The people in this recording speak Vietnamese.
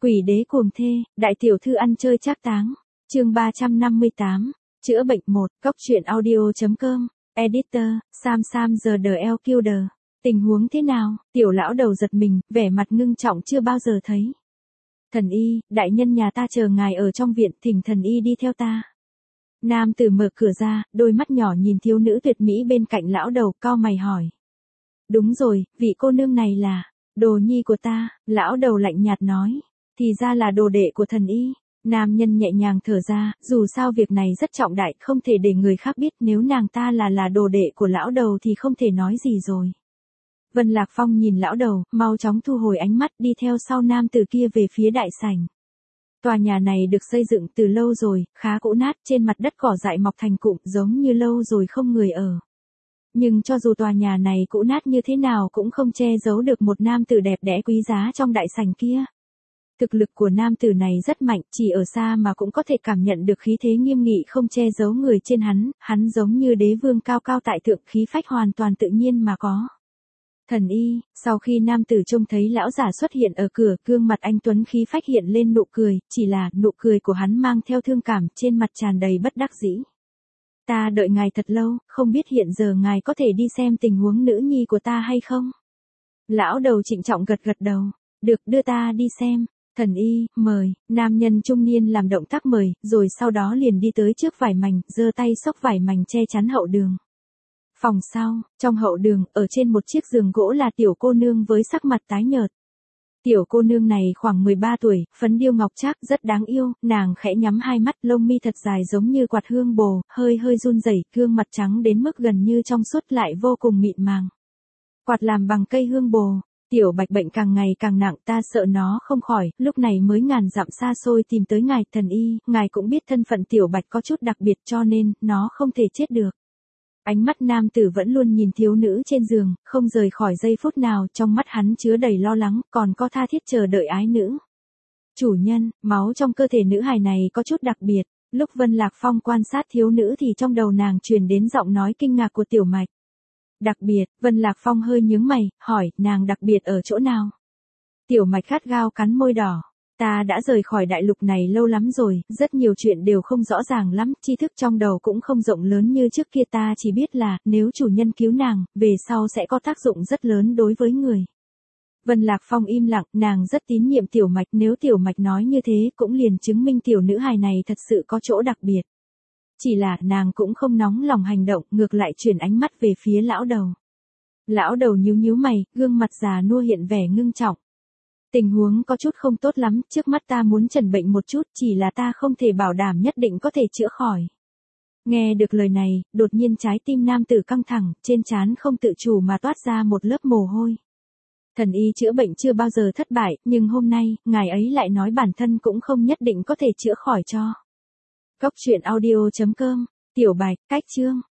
Quỷ đế cuồng thê, đại tiểu thư ăn chơi trác táng. Chương 358, chữa bệnh 1, Cốc truyện audio.com, editor, Sam the LQD. Tình huống thế nào? Tiểu lão đầu giật mình, vẻ mặt ngưng trọng chưa bao giờ thấy. Thần y, đại nhân nhà ta chờ ngài ở trong viện, thỉnh thần y đi theo ta. Nam tử mở cửa ra, đôi mắt nhỏ nhìn thiếu nữ tuyệt mỹ bên cạnh lão đầu, cau mày hỏi. Đúng rồi, vị cô nương này là đồ nhi của ta, lão đầu lạnh nhạt nói. Thì ra là đồ đệ của thần y. Nam nhân nhẹ nhàng thở ra, dù sao việc này rất trọng đại, không thể để người khác biết, nếu nàng ta là đồ đệ của lão đầu thì không thể nói gì rồi. Vân Lạc Phong nhìn lão đầu, mau chóng thu hồi ánh mắt, đi theo sau nam tử kia về phía đại sảnh. Tòa nhà này được xây dựng từ lâu rồi, khá cũ nát, trên mặt đất cỏ dại mọc thành cụm, giống như lâu rồi không người ở. Nhưng cho dù tòa nhà này cũ nát như thế nào cũng không che giấu được một nam tử đẹp đẽ quý giá trong đại sảnh kia. Thực lực của nam tử này rất mạnh, chỉ ở xa mà cũng có thể cảm nhận được khí thế nghiêm nghị không che giấu người trên hắn giống như đế vương cao cao tại thượng, khí phách hoàn toàn tự nhiên mà có. Thần y, sau khi nam tử trông thấy lão giả xuất hiện ở cửa, gương mặt anh tuấn khí phách hiện lên nụ cười, chỉ là nụ cười của hắn mang theo thương cảm, trên mặt tràn đầy bất đắc dĩ. Ta đợi ngài thật lâu, không biết hiện giờ ngài có thể đi xem tình huống nữ nhi của ta hay không? Lão đầu trịnh trọng gật đầu, được, đưa ta đi xem. Thần y, mời. Nam nhân trung niên làm động tác mời, rồi sau đó liền đi tới trước vải mành, giơ tay xốc vải mành che chắn hậu đường. Phòng sau, trong hậu đường, ở trên một chiếc giường gỗ là tiểu cô nương với sắc mặt tái nhợt. Tiểu cô nương này khoảng 13 tuổi, phấn điêu ngọc trác, rất đáng yêu, nàng khẽ nhắm hai mắt, lông mi thật dài giống như quạt hương bồ, hơi run rẩy, gương mặt trắng đến mức gần như trong suốt lại vô cùng mịn màng. Quạt làm bằng cây hương bồ. Tiểu Bạch bệnh càng ngày càng nặng, ta sợ nó không khỏi, lúc này mới ngàn dặm xa xôi tìm tới ngài, thần y, ngài cũng biết thân phận Tiểu Bạch có chút đặc biệt cho nên, nó không thể chết được. Ánh mắt nam tử vẫn luôn nhìn thiếu nữ trên giường, không rời khỏi giây phút nào, trong mắt hắn chứa đầy lo lắng, còn có tha thiết chờ đợi ái nữ. Chủ nhân, máu trong cơ thể nữ hài này có chút đặc biệt, lúc Vân Lạc Phong quan sát thiếu nữ thì trong đầu nàng truyền đến giọng nói kinh ngạc của Tiểu Mạch. Đặc biệt, Vân Lạc Phong hơi nhướng mày, hỏi, nàng đặc biệt ở chỗ nào? Tiểu Mạch gắt gao cắn môi đỏ. Ta đã rời khỏi đại lục này lâu lắm rồi, rất nhiều chuyện đều không rõ ràng lắm, tri thức trong đầu cũng không rộng lớn như trước kia, ta chỉ biết là, nếu chủ nhân cứu nàng, về sau sẽ có tác dụng rất lớn đối với người. Vân Lạc Phong im lặng, nàng rất tín nhiệm Tiểu Mạch, nếu Tiểu Mạch nói như thế cũng liền chứng minh tiểu nữ hài này thật sự có chỗ đặc biệt. Chỉ là nàng cũng không nóng lòng hành động, ngược lại chuyển ánh mắt về phía lão đầu. Lão đầu nhíu mày, gương mặt già nua hiện vẻ ngưng trọng. Tình huống có chút không tốt lắm, trước mắt ta muốn trần bệnh một chút, chỉ là ta không thể bảo đảm nhất định có thể chữa khỏi. Nghe được lời này, đột nhiên trái tim nam tử căng thẳng, trên trán không tự chủ mà toát ra một lớp mồ hôi. Thần y chữa bệnh chưa bao giờ thất bại, nhưng hôm nay, ngài ấy lại nói bản thân cũng không nhất định có thể chữa khỏi cho. Cốc truyện audio.com, Tiểu Bạch, cách chương.